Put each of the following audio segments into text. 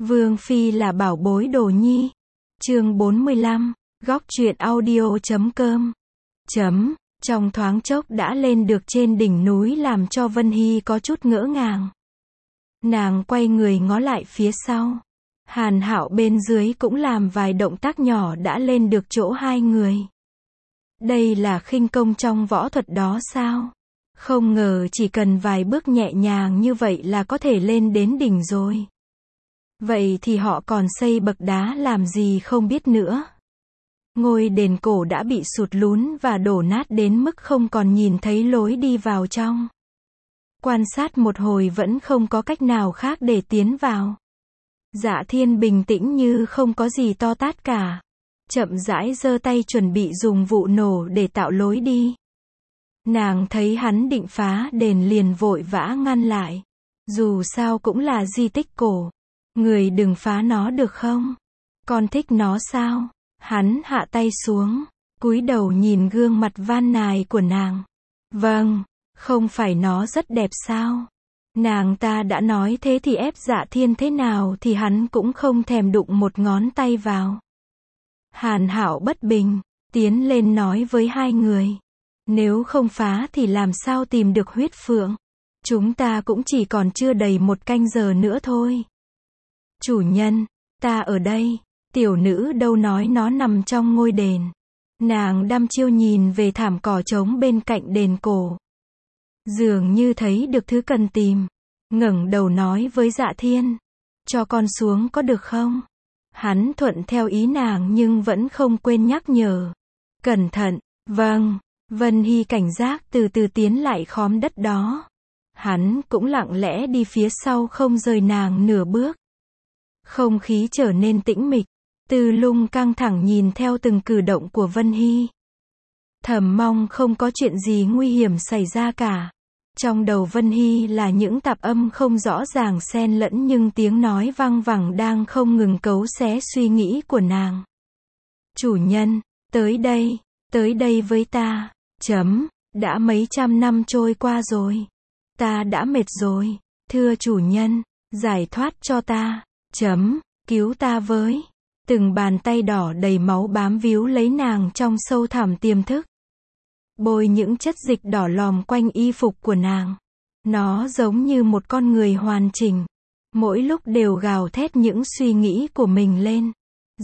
Vương Phi là bảo bối đồ nhi. Chương 45, góc truyện audio.com. Trong thoáng chốc đã lên được trên đỉnh núi làm cho Vân Hy có chút ngỡ ngàng. Nàng quay người ngó lại phía sau. Hàn Hạo bên dưới cũng làm vài động tác nhỏ đã lên được chỗ hai người. Đây là khinh công trong võ thuật đó sao? Không ngờ chỉ cần vài bước nhẹ nhàng như vậy là có thể lên đến đỉnh rồi. Vậy thì họ còn xây bậc đá làm gì không biết nữa. Ngôi đền cổ đã bị sụt lún và đổ nát đến mức không còn nhìn thấy lối đi vào trong. Quan sát một hồi vẫn không có cách nào khác để tiến vào. Dạ Thiên bình tĩnh như không có gì to tát cả. Chậm rãi giơ tay chuẩn bị dùng vụ nổ để tạo lối đi. Nàng thấy hắn định phá đền liền vội vã ngăn lại. Dù sao cũng là di tích cổ. Người đừng phá nó được không? Con thích nó sao? Hắn hạ tay xuống, cúi đầu nhìn gương mặt van nài của nàng. Vâng, không phải nó rất đẹp sao? Nàng ta đã nói thế thì ép Dạ Thiên thế nào thì hắn cũng không thèm đụng một ngón tay vào. Hàn Hạo bất bình, tiến lên nói với hai người. Nếu không phá thì làm sao tìm được huyết phượng? Chúng ta cũng chỉ còn chưa đầy một canh giờ nữa thôi. Chủ nhân, ta ở đây. Tiểu nữ đâu nói nó nằm trong ngôi đền. Nàng đăm chiêu nhìn về thảm cỏ trống bên cạnh đền cổ. Dường như thấy được thứ cần tìm. Ngẩng đầu nói với Dạ Thiên. Cho con xuống có được không? Hắn thuận theo ý nàng nhưng vẫn không quên nhắc nhở. Cẩn thận, vâng. Vân Hy cảnh giác từ từ tiến lại khóm đất đó. Hắn cũng lặng lẽ đi phía sau không rời nàng nửa bước. Không khí trở nên tĩnh mịch. Từ Lung căng thẳng nhìn theo từng cử động của Vân Hy. Thầm mong không có chuyện gì nguy hiểm xảy ra cả. Trong đầu Vân Hy là những tạp âm không rõ ràng xen lẫn nhưng tiếng nói vang vẳng đang không ngừng cấu xé suy nghĩ của nàng. Chủ nhân, tới đây với ta. Đã mấy trăm năm trôi qua rồi. Ta đã mệt rồi. Thưa chủ nhân, giải thoát cho ta. Cứu ta với. Từng bàn tay đỏ đầy máu bám víu lấy nàng trong sâu thẳm tiềm thức. Bôi những chất dịch đỏ lòm quanh y phục của nàng. Nó giống như một con người hoàn chỉnh. Mỗi lúc đều gào thét những suy nghĩ của mình lên.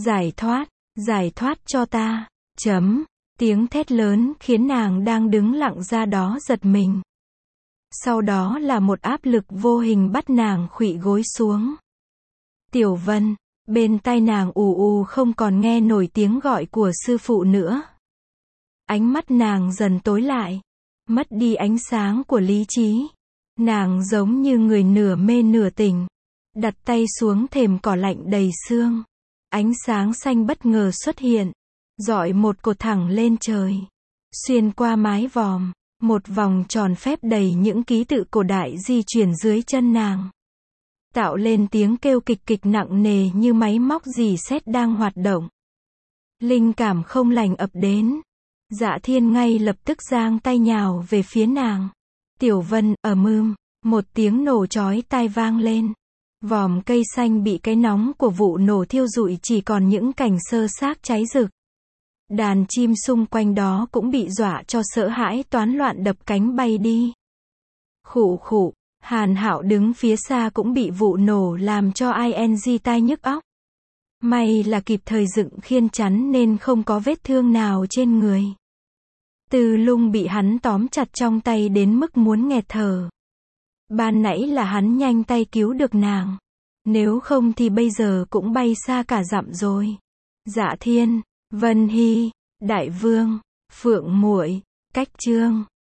Giải thoát cho ta. Tiếng thét lớn khiến nàng đang đứng lặng ra đó giật mình. Sau đó là một áp lực vô hình bắt nàng khuỵu gối xuống. Tiểu Vân. Bên tai nàng ù ù không còn nghe nổi tiếng gọi của sư phụ nữa. Ánh mắt nàng dần tối lại. Mất đi ánh sáng của lý trí. Nàng giống như người nửa mê nửa tỉnh. Đặt tay xuống thềm cỏ lạnh đầy sương. Ánh sáng xanh bất ngờ xuất hiện. Rọi một cột thẳng lên trời. Xuyên qua mái vòm. Một vòng tròn phép đầy những ký tự cổ đại di chuyển dưới chân nàng. Tạo lên tiếng kêu kịch kịch nặng nề như máy móc rỉ sét đang hoạt động. Linh cảm không lành ập đến. Dạ Thiên ngay lập tức giang tay nhào về phía nàng. Tiểu Vân, một tiếng nổ chói tai vang lên. Vòm cây xanh bị cái nóng của vụ nổ thiêu rụi chỉ còn những cành sơ xác cháy rực. Đàn chim xung quanh đó cũng bị dọa cho sợ hãi toán loạn đập cánh bay đi. Khụ khụ. Hàn Hạo đứng phía xa cũng bị vụ nổ làm cho tai nhức óc. May là kịp thời dựng khiên chắn nên không có vết thương nào trên người. Từ Lung bị hắn tóm chặt trong tay đến mức muốn nghẹt thở. Ban nãy là hắn nhanh tay cứu được nàng. Nếu không thì bây giờ cũng bay xa cả dặm rồi. Dạ Thiên, Vân Hy, Đại Vương, Phượng Muội, Cách Trương.